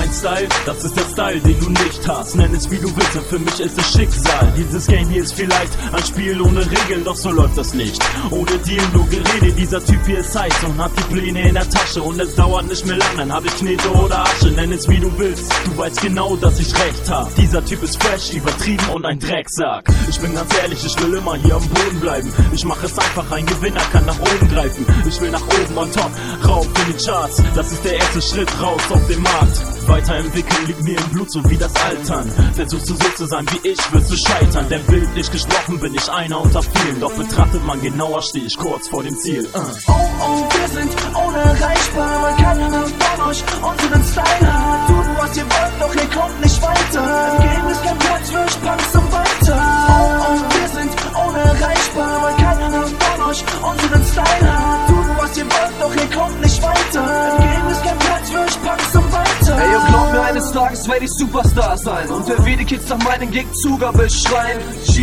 mein Style, das ist der Style, den du nicht hast. Nenn es wie du willst, und für mich ist es Schicksal. Dieses Game hier ist vielleicht ein Spiel ohne Regeln, doch so läuft das nicht. Ohne Deal, nur Gerede, dieser Typ hier ist heiß und hat die Pläne in der Tasche. Und es dauert nicht mehr lang, dann hab ich Knete oder Asche. Nenn es wie du willst, du weißt genau, dass ich recht hab. Dieser Typ ist fresh, übertrieben und ein Drecksack. Ich bin ganz ehrlich, ich will immer hier am Boden bleiben. Ich mach es einfach, ein Gewinner kann nach oben greifen. Ich will nach oben on top, rauf in die Charts. Das ist der erste Schritt raus auf den Markt. Weiterentwickeln liegt mir im Blut, so wie das Altern. Versuchst du so zu sein wie ich, wirst du scheitern. Denn bildlich gesprochen bin ich einer unter vielen. Doch betrachtet man genauer, steh ich kurz vor dem Ziel. Oh, wir sind unerreichbar, weil keiner von euch unseren Style hat. Tut, was ihr wollt, doch ihr kommt nicht weiter. Im Game ist kein Platz für Punks und weiter. Oh, wir sind unerreichbar, weil keiner von euch unseren Style hat. Tut, was ihr wollt, doch ihr kommt nicht weiter. Im Game ist kein Platz für Punks und weiter. Ey, glaub mir, eines Tages werd ich Superstar sein und der die Kids nach meinen Gig Zugabe beschreien.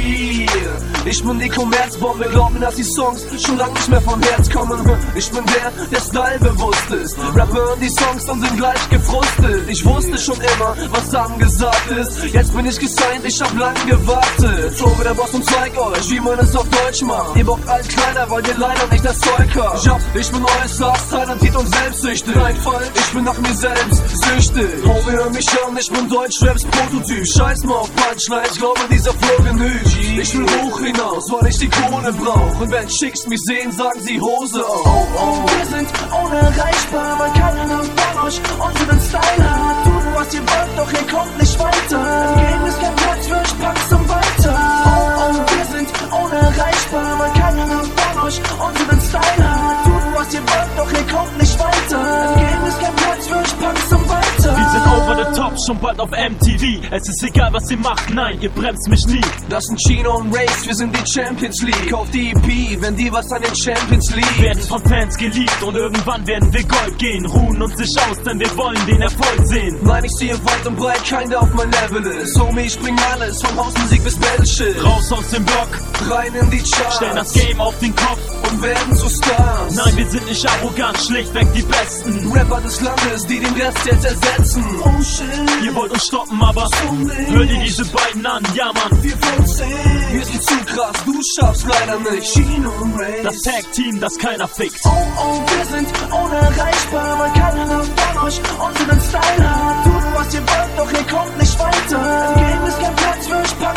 Ich bin die Kommerzbombe, glaub mir, dass die Songs schon lang nicht mehr vom Herz kommen. Ich bin der Style bewusst ist. Rapper hören die Songs und sind gleich gefrustet. Ich wusste schon immer, was angesagt ist. Jetzt bin ich gesigned, ich hab lang gewartet. Flow wie der Boss und zeig euch, wie man es auf Deutsch macht. Ihr bockt alt kleiner, weil ihr leider nicht das Zeug habt. Ja, ich bin euer Star, talentiert und selbstsüchtig. Nein, falsch, ich bin nach mir selbst süchtig. Homie, hör mich an, ich bin Deutschraps Prototyp. Scheiß mal auf Punchline, ich glaube dieser Flow genügt. Ich will hoch hinaus, weil ich die Kohle brauch. Und wenn Chicks mich sehen, sagen sie Hose auf. Oh, wir sind unerreichbar, weil keiner von euch unseren Style hat. Tut, was ihr wollt, doch ihr kommt nicht weiter. Im Game ist kein Platz für Punks und weiter. Oh, wir sind unerreichbar, weil keiner von euch unseren Style hat. Tut, was ihr wollt, doch ihr kommt nicht weiter. Im Game ist kein Platz für Punks und weiter. Wir sind over the top, schon bald auf MTV. Es ist egal, was ihr macht, nein, ihr bremst mich nie. Das sind Chino und Race, wir sind die Champions League. Auf die EP, wenn die was an den Champions League. Werden von Fans geliebt und irgendwann werden wir Gold gehen. Ruhen uns nicht aus, denn wir wollen den Erfolg sehen. Nein, ich sehe weit und breit, keiner auf mein Level ist. Homie, ich bring alles, von Hausmusik bis Battleship. Raus aus dem Block, rein in die Charts. stellen das Game auf den Kopf und werden zu Stars. Nein, wir sind nicht arrogant, schlichtweg die Besten Rapper des Landes, die den Rest jetzt ersetzen. Oh shit, ihr wollt uns stoppen, aber hör dir diese beiden an, ja Mann. wir von 10. Wir sind zu krass, du schaffst leider nicht. Chino und Race. Das Tag-Team, das keiner fickt. Oh, wir sind unerreichbar, weil keiner von euch unseren Style hat. Tut, was ihr wollt, doch ihr kommt nicht weiter. Im Game ist kein Platz für Punks